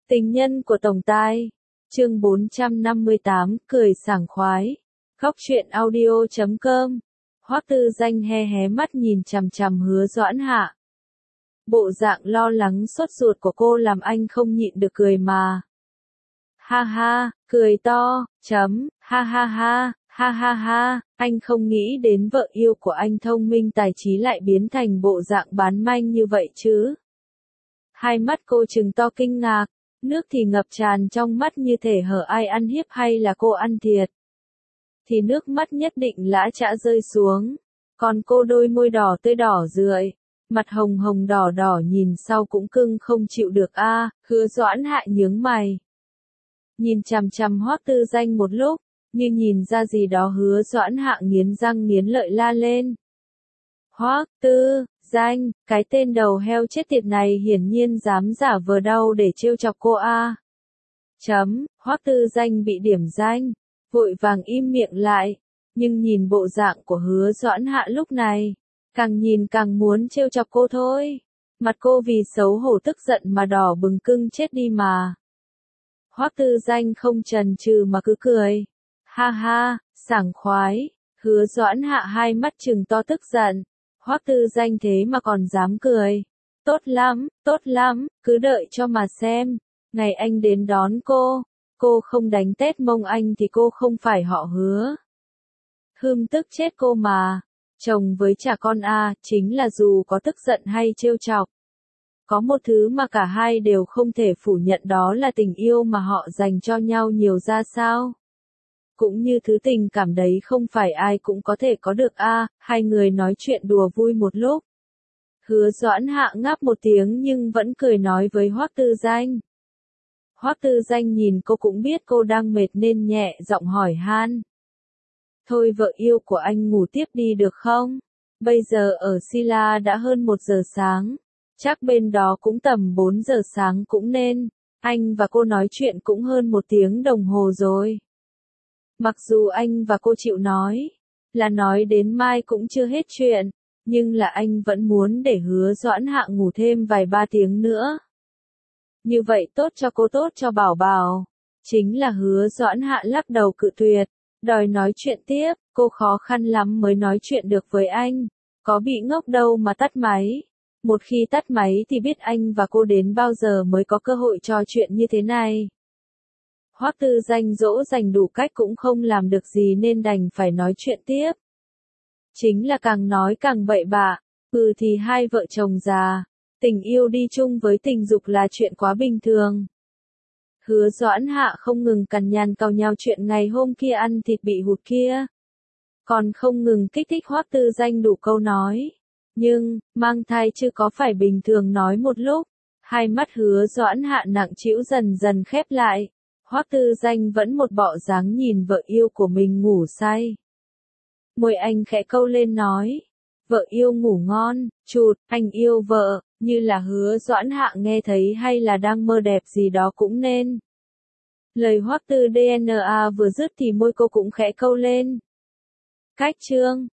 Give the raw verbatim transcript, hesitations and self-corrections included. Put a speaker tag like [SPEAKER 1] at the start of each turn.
[SPEAKER 1] Tình nhân của tổng tài. Chương bốn trăm năm mươi tám, cười sảng khoái. Góc truyện audio chấm com. Hoắc Tư Danh he hé mắt nhìn chằm chằm Hứa Doãn Hạ. Bộ dạng lo lắng sốt ruột của cô làm anh không nhịn được cười mà. Ha ha, cười to, chấm, ha ha ha, ha ha ha, anh không nghĩ đến vợ yêu của anh thông minh tài trí lại biến thành bộ dạng bán manh như vậy chứ. Hai mắt cô trừng to kinh ngạc, nước thì ngập tràn trong mắt như thể hở ai ăn hiếp hay là cô ăn thiệt. Thì nước mắt nhất định lã chã rơi xuống, còn cô đôi môi đỏ tươi đỏ rượi, mặt hồng hồng đỏ đỏ nhìn sau cũng cưng không chịu được a. À, Hứa Doãn Hạ nhướng mày. Nhìn chằm chằm Hoắc Tư Danh một lúc, như nhìn ra gì đó Hứa Doãn Hạ nghiến răng nghiến lợi la lên. Hoắc Tư Danh, cái tên đầu heo chết tiệt này hiển nhiên dám giả vờ đau để trêu chọc cô a. À. Chấm, Hoắc Tư Danh bị điểm danh, vội vàng im miệng lại, nhưng nhìn bộ dạng của Hứa Doãn Hạ lúc này, càng nhìn càng muốn trêu chọc cô thôi. Mặt cô vì xấu hổ tức giận mà đỏ bừng cưng chết đi mà. Hoắc Tư Danh không chần chừ mà cứ cười. Ha ha, sảng khoái. Hứa Doãn Hạ hai mắt trừng to tức giận. Hoắc Tư Danh thế mà còn dám cười. Tốt lắm, tốt lắm, cứ đợi cho mà xem. Ngày anh đến đón cô, cô không đánh tét mông anh thì cô không phải họ Hứa. Hưm tức chết cô mà. Chồng với cha con a, à, chính là dù có tức giận hay trêu chọc. Có một thứ mà cả hai đều không thể phủ nhận, đó là tình yêu mà họ dành cho nhau nhiều ra sao. Cũng như thứ tình cảm đấy không phải ai cũng có thể có được a. À, hai người nói chuyện đùa vui một lúc. Hứa Doãn Hạ ngáp một tiếng nhưng vẫn cười nói với Hoắc Tư Danh. Hoắc Tư Danh nhìn cô cũng biết cô đang mệt nên nhẹ giọng hỏi han. Thôi vợ yêu của anh ngủ tiếp đi được không? Bây giờ ở Sila đã hơn một giờ sáng. Chắc bên đó cũng tầm bốn giờ sáng cũng nên. Anh và cô nói chuyện cũng hơn một tiếng đồng hồ rồi. Mặc dù anh và cô chịu nói, là nói đến mai cũng chưa hết chuyện, nhưng là anh vẫn muốn để Hứa Doãn Hạ ngủ thêm vài ba tiếng nữa. Như vậy tốt cho cô tốt cho Bảo Bảo. Chính là Hứa Doãn Hạ lắc đầu cự tuyệt, đòi nói chuyện tiếp, cô khó khăn lắm mới nói chuyện được với anh. Có bị ngốc đâu mà tắt máy. Một khi tắt máy thì biết anh và cô đến bao giờ mới có cơ hội trò chuyện như thế này. Hoắc Tư Danh dỗ dành đủ cách cũng không làm được gì nên đành phải nói chuyện tiếp. Chính là càng nói càng bậy bạ, ừ thì hai vợ chồng già, tình yêu đi chung với tình dục là chuyện quá bình thường. Hứa Doãn Hạ không ngừng cằn nhằn cau nhao chuyện ngày hôm kia ăn thịt bị hụt kia. Còn không ngừng kích thích Hoắc Tư Danh đủ câu nói. Nhưng, mang thai chưa có phải bình thường nói một lúc. Hai mắt Hứa Doãn Hạ nặng trĩu dần dần khép lại. Hoắc Tư Danh vẫn một bộ dáng nhìn vợ yêu của mình ngủ say. Môi anh khẽ câu lên nói. Vợ yêu ngủ ngon, chụt, anh yêu vợ, như là Hứa Doãn Hạ nghe thấy hay là đang mơ đẹp gì đó cũng nên. Lời Hoắc Tư đê en a vừa dứt thì môi cô cũng khẽ câu lên. Cách chương.